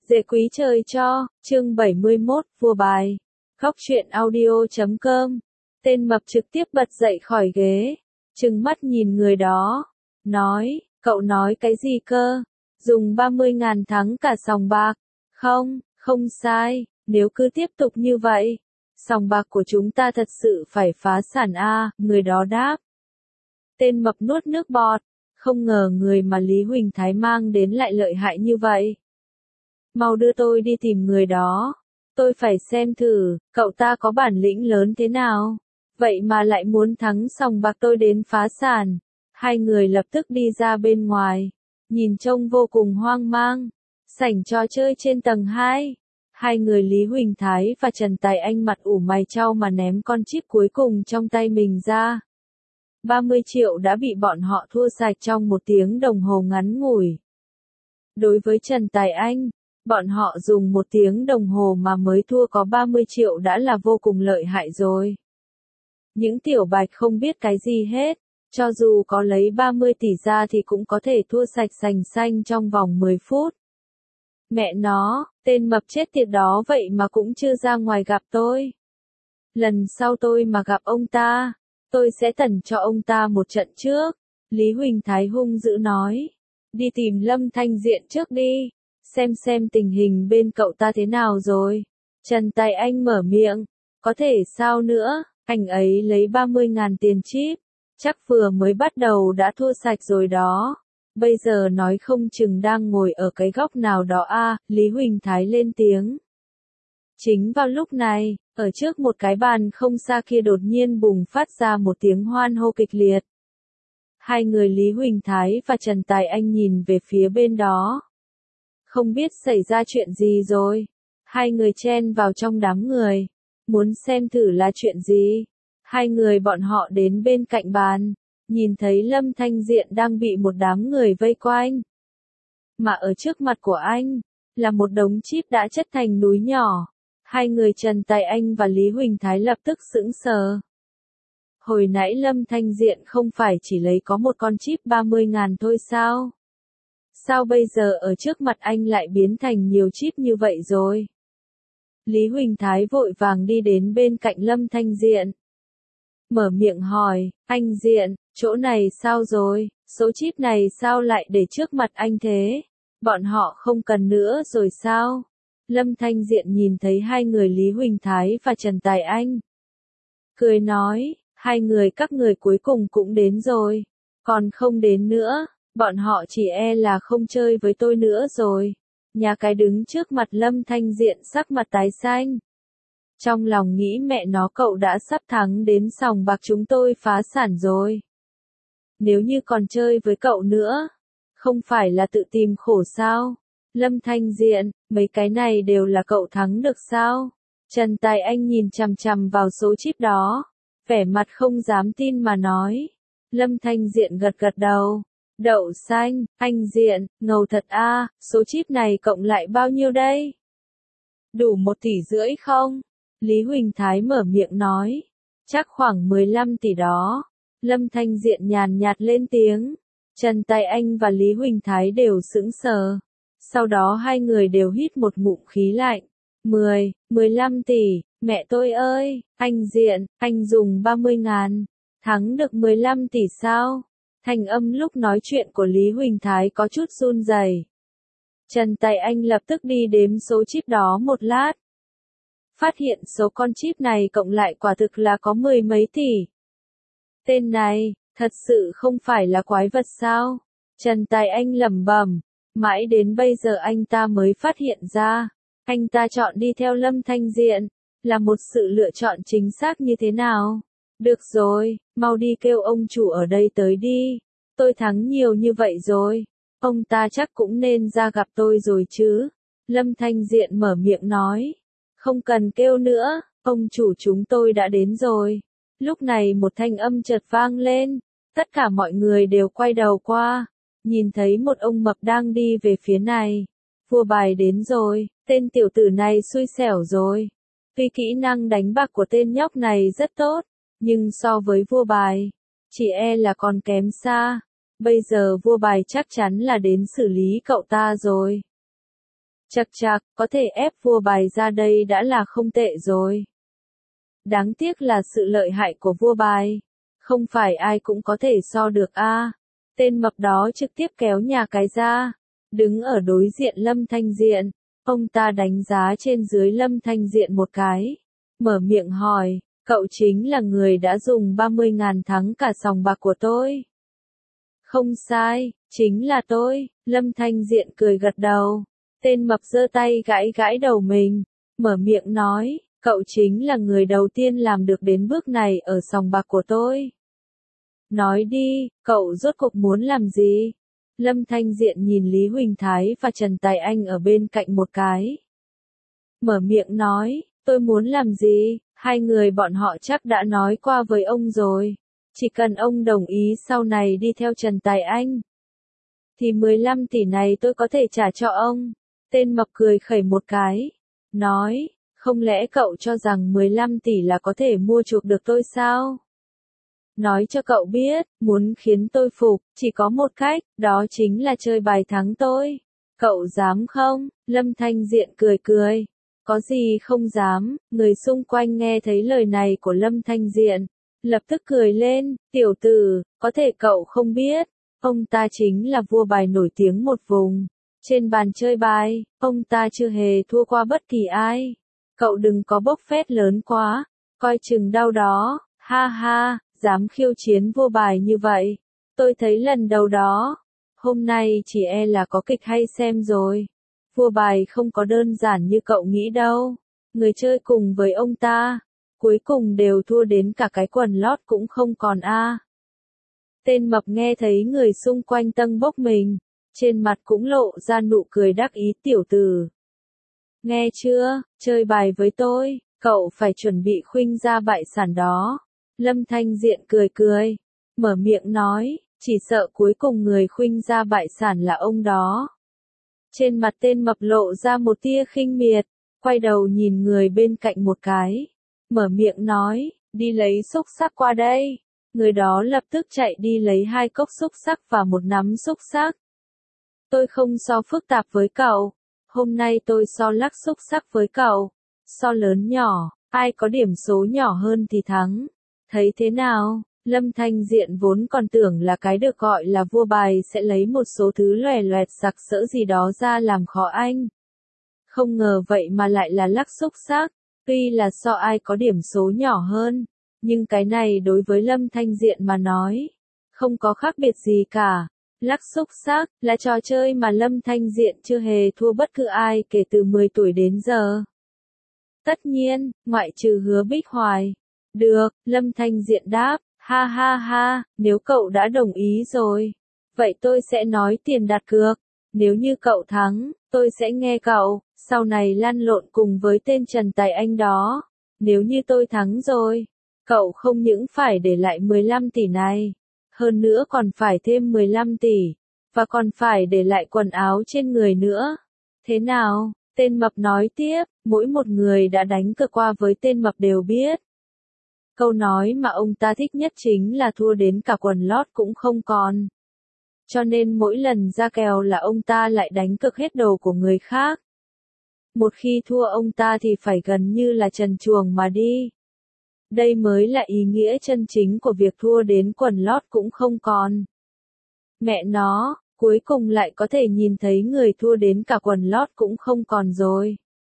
Dễ quý trời cho, chương 71, vua bài. Góc truyện audio.com. Tên mập trực tiếp bật dậy khỏi ghế, trừng mắt nhìn người đó, nói, cậu nói cái gì cơ? Dùng 30.000 thắng cả sòng bạc. Không sai, nếu cứ tiếp tục như vậy, sòng bạc của chúng ta thật sự phải phá sản a, người đó đáp. Tên mập nuốt nước bọt, không ngờ người mà Lý Huỳnh Thái mang đến lại lợi hại như vậy. Mau đưa tôi đi tìm người đó. Tôi phải xem thử, cậu ta có bản lĩnh lớn thế nào. Vậy mà lại muốn thắng sòng bạc tôi đến phá sản. Hai người lập tức đi ra bên ngoài. Nhìn trông vô cùng hoang mang. Sảnh trò chơi trên tầng 2. Hai người Lý Huỳnh Thái và Trần Tài Anh mặt ủ mày chau mà ném con chip cuối cùng trong tay mình ra. 30 triệu đã bị bọn họ thua sạch trong 1 tiếng đồng hồ ngắn ngủi. Đối với Trần Tài Anh, bọn họ dùng 1 tiếng đồng hồ mà mới thua có 30 triệu đã là vô cùng lợi hại rồi. Những tiểu bạch không biết cái gì hết, cho dù có lấy 30 tỷ ra thì cũng có thể thua sạch sành xanh trong vòng 10 phút. Mẹ nó, tên mập chết tiệt đó vậy mà cũng chưa ra ngoài gặp tôi. Lần sau tôi mà gặp ông ta, tôi sẽ tẩn cho ông ta một trận trước. Lý Huỳnh Thái hung dữ nói. Đi tìm Lâm Thanh Diện trước đi. Xem tình hình bên cậu ta thế nào rồi. Trần Tài Anh mở miệng. Có thể sao nữa, anh ấy lấy 30.000 tiền chip. Chắc vừa mới bắt đầu đã thua sạch rồi đó. Bây giờ nói không chừng đang ngồi ở cái góc nào đó a. Lý Huỳnh Thái lên tiếng. Chính vào lúc này, ở trước một cái bàn không xa kia đột nhiên bùng phát ra một tiếng hoan hô kịch liệt. Hai người Lý Huỳnh Thái và Trần Tài Anh nhìn về phía bên đó. Không biết xảy ra chuyện gì rồi. Hai người chen vào trong đám người. Muốn xem thử là chuyện gì. Hai người bọn họ đến bên cạnh bàn. Nhìn thấy Lâm Thanh Diện đang bị một đám người vây quanh. Mà ở trước mặt của anh, là một đống chip đã chất thành núi nhỏ. Hai người Trần Tài Anh và Lý Huỳnh Thái lập tức sững sờ. Hồi nãy Lâm Thanh Diện không phải chỉ lấy có một con chip 30.000 thôi sao? Sao bây giờ ở trước mặt anh lại biến thành nhiều chip như vậy rồi? Lý Huỳnh Thái vội vàng đi đến bên cạnh Lâm Thanh Diện. Mở miệng hỏi, anh Diện, chỗ này sao rồi? Số chip này sao lại để trước mặt anh thế? Bọn họ không cần nữa rồi sao? Lâm Thanh Diện nhìn thấy hai người Lý Huỳnh Thái và Trần Tài Anh. Cười nói, hai người các người cuối cùng cũng đến rồi. Còn không đến nữa, bọn họ chỉ e là không chơi với tôi nữa rồi. Nhà cái đứng trước mặt Lâm Thanh Diện sắc mặt tái xanh. Trong lòng nghĩ mẹ nó cậu đã sắp thắng đến sòng bạc chúng tôi phá sản rồi. Nếu như còn chơi với cậu nữa, không phải là tự tìm khổ sao? Lâm Thanh Diện, mấy cái này đều là cậu thắng được sao? Trần Tài Anh nhìn chằm chằm vào số chip đó, vẻ mặt không dám tin mà nói. Lâm Thanh Diện gật gật đầu. Đậu xanh, anh Diện, ngầu thật a, số chip này cộng lại bao nhiêu đây? Đủ 1,5 tỷ không? Lý Huỳnh Thái mở miệng nói. Chắc khoảng 15 tỷ đó. Lâm Thanh Diện nhàn nhạt lên tiếng. Trần Tài Anh và Lý Huỳnh Thái đều sững sờ. Sau đó hai người đều hít một ngụm khí lạnh. 15 tỷ, mẹ tôi ơi, anh Diện, anh dùng 30.000, thắng được 15 tỷ sao? Thanh âm lúc nói chuyện của Lý Huỳnh Thái có chút run rẩy. Trần Tài Anh lập tức đi đếm số chip đó một lát. Phát hiện số con chip này cộng lại quả thực là có 10 mấy tỷ. Tên này, thật sự không phải là quái vật sao? Trần Tài Anh lẩm bẩm. Mãi đến bây giờ anh ta mới phát hiện ra, anh ta chọn đi theo Lâm Thanh Diện, là một sự lựa chọn chính xác như thế nào. Được rồi, mau đi kêu ông chủ ở đây tới đi, tôi thắng nhiều như vậy rồi, ông ta chắc cũng nên ra gặp tôi rồi chứ. Lâm Thanh Diện mở miệng nói, không cần kêu nữa, ông chủ chúng tôi đã đến rồi. Lúc này một thanh âm chợt vang lên, tất cả mọi người đều quay đầu qua. Nhìn thấy một ông mập đang đi về phía này. Vua bài đến rồi, tên tiểu tử này xui xẻo rồi. Tuy kỹ năng đánh bạc của tên nhóc này rất tốt, nhưng so với vua bài, chỉ e là còn kém xa. Bây giờ vua bài chắc chắn là đến xử lý cậu ta rồi. Chậc chạc, có thể ép vua bài ra đây đã là không tệ rồi. Đáng tiếc là sự lợi hại của vua bài. Không phải ai cũng có thể so được a. Tên mập đó trực tiếp kéo nhà cái ra. Đứng ở đối diện Lâm Thanh Diện. Ông ta đánh giá trên dưới Lâm Thanh Diện một cái. Mở miệng hỏi, cậu chính là người đã dùng 30.000 thắng cả sòng bạc của tôi. Không sai, chính là tôi. Lâm Thanh Diện cười gật đầu. Tên mập giơ tay gãi gãi đầu mình. Mở miệng nói, cậu chính là người đầu tiên làm được đến bước này ở sòng bạc của tôi. Nói đi, cậu rốt cuộc muốn làm gì? Lâm Thanh Diện nhìn Lý Huỳnh Thái và Trần Tài Anh ở bên cạnh một cái. Mở miệng nói, tôi muốn làm gì? Hai người bọn họ chắc đã nói qua với ông rồi. Chỉ cần ông đồng ý sau này đi theo Trần Tài Anh, thì 15 tỷ này tôi có thể trả cho ông. Tên mập cười khẩy một cái. Nói, không lẽ cậu cho rằng 15 tỷ là có thể mua chuộc được tôi sao? Nói cho cậu biết, muốn khiến tôi phục, chỉ có một cách, đó chính là chơi bài thắng tôi. Cậu dám không? Lâm Thanh Diện cười cười. Có gì không dám, người xung quanh nghe thấy lời này của Lâm Thanh Diện. Lập tức cười lên, tiểu tử, có thể cậu không biết. Ông ta chính là vua bài nổi tiếng một vùng. Trên bàn chơi bài, ông ta chưa hề thua qua bất kỳ ai. Cậu đừng có bốc phét lớn quá, coi chừng đau đó, ha ha, dám khiêu chiến vua bài như vậy. Tôi thấy lần đầu đó, hôm nay chỉ e là có kịch hay xem rồi. Vua bài không có đơn giản như cậu nghĩ đâu. Người chơi cùng với ông ta, cuối cùng đều thua đến cả cái quần lót cũng không còn a. Tên mập nghe thấy người xung quanh tâng bốc mình, trên mặt cũng lộ ra nụ cười đắc ý tiểu tử. Nghe chưa, chơi bài với tôi, cậu phải chuẩn bị khuynh ra bại sản đó. Lâm Thanh Diện cười cười, mở miệng nói, chỉ sợ cuối cùng người khuynh ra bại sản là ông đó. Trên mặt tên mập lộ ra một tia khinh miệt, quay đầu nhìn người bên cạnh một cái, mở miệng nói, đi lấy xúc xắc qua đây. Người đó lập tức chạy đi lấy 2 cốc xúc xắc và một nắm xúc xắc. Tôi không so phức tạp với cậu, hôm nay tôi so lắc xúc xắc với cậu, so lớn nhỏ, ai có điểm số nhỏ hơn thì thắng. Thấy thế nào? Lâm Thanh Diện vốn còn tưởng là cái được gọi là vua bài sẽ lấy một số thứ loè loẹt sặc sỡ gì đó ra làm khó anh. Không ngờ vậy mà lại là lắc xúc xắc, tuy là so ai có điểm số nhỏ hơn, nhưng cái này đối với Lâm Thanh Diện mà nói, không có khác biệt gì cả. Lắc xúc xắc là trò chơi mà Lâm Thanh Diện chưa hề thua bất cứ ai kể từ 10 tuổi đến giờ. Tất nhiên, ngoại trừ Hứa Bích Hoài. Được, Lâm Thanh Diện đáp, ha ha ha, nếu cậu đã đồng ý rồi, vậy tôi sẽ nói tiền đặt cược. Nếu như cậu thắng, tôi sẽ nghe cậu, sau này lăn lộn cùng với tên Trần Tài Anh đó. Nếu như tôi thắng rồi, cậu không những phải để lại 15 tỷ này, hơn nữa còn phải thêm 15 tỷ, và còn phải để lại quần áo trên người nữa. Thế nào? Tên mập nói tiếp, mỗi một người đã đánh cược qua với tên mập đều biết. Câu nói mà ông ta thích nhất chính là thua đến cả quần lót cũng không còn. Cho nên mỗi lần ra kèo là ông ta lại đánh cược hết đồ của người khác. Một khi thua ông ta thì phải gần như là trần truồng mà đi. Đây mới là ý nghĩa chân chính của việc thua đến quần lót cũng không còn. Mẹ nó, cuối cùng lại có thể nhìn thấy người thua đến cả quần lót cũng không còn rồi.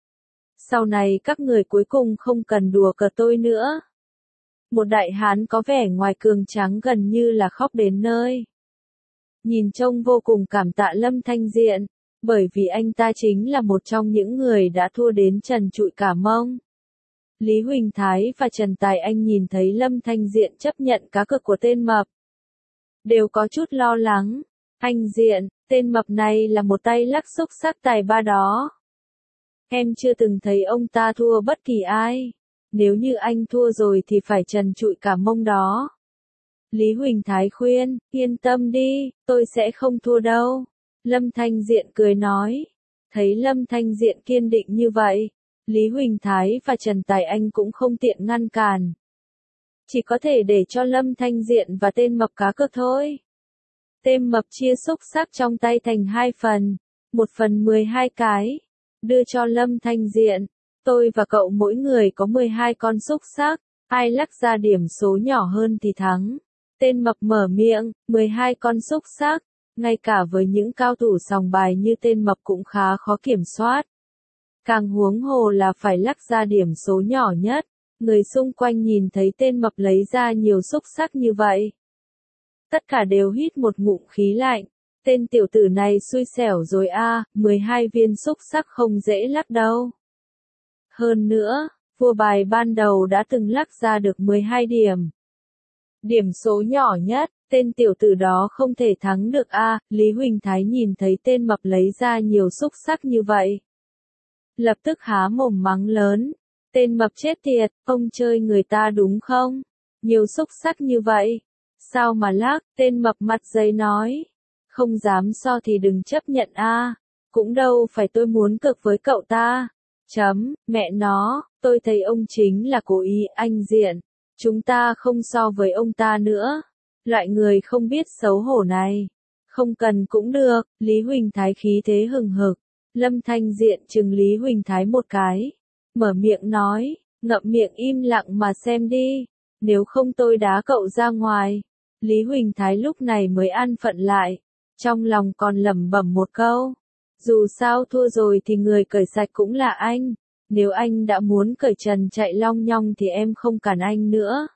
Sau này các người cuối cùng không cần đùa cợt tôi nữa. Một đại hán có vẻ ngoài cường tráng gần như là khóc đến nơi. Nhìn trông vô cùng cảm tạ Lâm Thanh Diện, bởi vì anh ta chính là một trong những người đã thua đến trần trụi cả mông. Lý Huỳnh Thái và Trần Tài Anh nhìn thấy Lâm Thanh Diện chấp nhận cá cược của tên mập, đều có chút lo lắng. Anh Diện, tên mập này là một tay lắc xúc xắc tài ba đó. Em chưa từng thấy ông ta thua bất kỳ ai. Nếu như anh thua rồi thì phải trần trụi cả mông đó. Lý Huỳnh Thái khuyên, yên tâm đi, tôi sẽ không thua đâu. Lâm Thanh Diện cười nói. Thấy Lâm Thanh Diện kiên định như vậy, Lý Huỳnh Thái và Trần Tài Anh cũng không tiện ngăn cản. Chỉ có thể để cho Lâm Thanh Diện và tên mập cá cược thôi. Tên mập chia xúc xắc trong tay thành 2 phần, 1 phần 12 cái. đưa cho Lâm Thanh Diện. Tôi và cậu mỗi người có 12 con xúc xắc, ai lắc ra điểm số nhỏ hơn thì thắng. Tên mập mở miệng, 12 con xúc xắc, ngay cả với những cao thủ sòng bài như tên mập cũng khá khó kiểm soát. Càng huống hồ là phải lắc ra điểm số nhỏ nhất. Người xung quanh nhìn thấy tên mập lấy ra nhiều xúc xắc như vậy. Tất cả đều hít một ngụm khí lạnh. Tên tiểu tử này xui xẻo rồi a, 12 viên xúc xắc không dễ lắc đâu. Hơn nữa, vua bài ban đầu đã từng lắc ra được 12 điểm. Điểm số nhỏ nhất, tên tiểu tử đó không thể thắng được a. Lý Huỳnh Thái nhìn thấy tên mập lấy ra nhiều xúc xắc như vậy. Lập tức há mồm mắng lớn. Tên mập chết tiệt, ông chơi người ta đúng không? Nhiều xúc xắc như vậy. Sao mà lắc, tên mập mặt dày nói. Không dám so thì đừng chấp nhận a. Cũng đâu phải tôi muốn cược với cậu ta. Mẹ nó, tôi thấy ông chính là cố ý anh Diện. Chúng ta không so với ông ta nữa. Loại người không biết xấu hổ này. Không cần cũng được, Lý Huỳnh Thái khí thế hừng hực. Lâm Thanh Diện chừng Lý Huỳnh Thái một cái. Mở miệng nói, ngậm miệng im lặng mà xem đi. Nếu không tôi đá cậu ra ngoài. Lý Huỳnh Thái lúc này mới an phận lại. Trong lòng còn lẩm bẩm một câu. Dù sao thua rồi thì người cởi sạch cũng là anh. Nếu anh đã muốn cởi trần chạy long nhong thì em không cản anh nữa.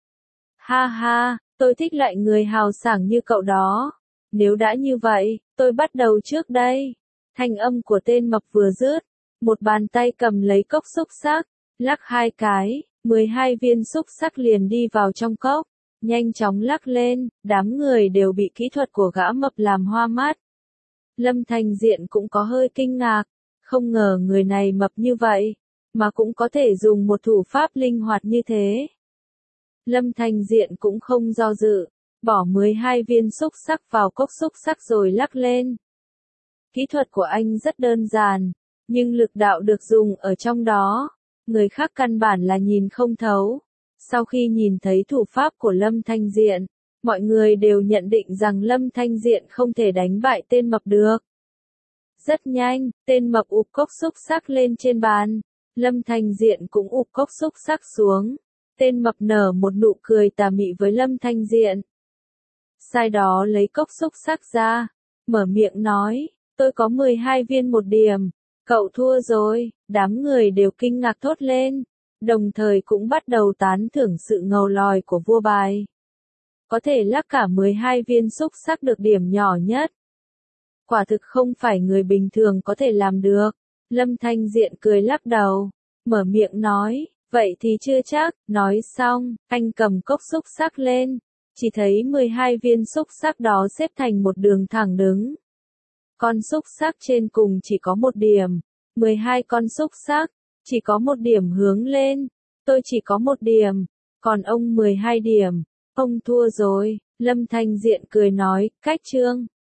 Ha ha, tôi thích loại người hào sảng như cậu đó. Nếu đã như vậy, tôi bắt đầu trước đây. Thanh âm của tên mập vừa dứt. Một bàn tay cầm lấy cốc xúc xắc, lắc 2 cái, 12 viên xúc xắc liền đi vào trong cốc. Nhanh chóng lắc lên, đám người đều bị kỹ thuật của gã mập làm hoa mắt. Lâm Thanh Diện cũng có hơi kinh ngạc, không ngờ người này mập như vậy, mà cũng có thể dùng một thủ pháp linh hoạt như thế. Lâm Thanh Diện cũng không do dự, bỏ 12 viên xúc xắc vào cốc xúc xắc rồi lắc lên. Kỹ thuật của anh rất đơn giản, nhưng lực đạo được dùng ở trong đó, người khác căn bản là nhìn không thấu. Sau khi nhìn thấy thủ pháp của Lâm Thanh Diện, mọi người đều nhận định rằng Lâm Thanh Diện không thể đánh bại tên mập được. Rất nhanh, tên mập ụp cốc xúc xắc lên trên bàn. Lâm Thanh Diện cũng ụp cốc xúc xắc xuống. Tên mập nở một nụ cười tà mị với Lâm Thanh Diện. Sau đó lấy cốc xúc xắc ra, mở miệng nói, tôi có 12 viên 1 điểm. Cậu thua rồi, đám người đều kinh ngạc thốt lên. Đồng thời cũng bắt đầu tán thưởng sự ngầu lòi của vua bài. Có thể lắc cả 12 viên xúc xắc được điểm nhỏ nhất. Quả thực không phải người bình thường có thể làm được. Lâm Thanh Diện cười lắc đầu, mở miệng nói, vậy thì chưa chắc. Nói xong, anh cầm cốc xúc xắc lên, chỉ thấy 12 viên xúc xắc đó xếp thành một đường thẳng đứng. Con xúc xắc trên cùng chỉ có 1 điểm, 12 con xúc xắc, chỉ có 1 điểm hướng lên. Tôi chỉ có 1 điểm, còn ông 12 điểm, ông thua rồi. Lâm Thanh Diện cười nói, cách chương.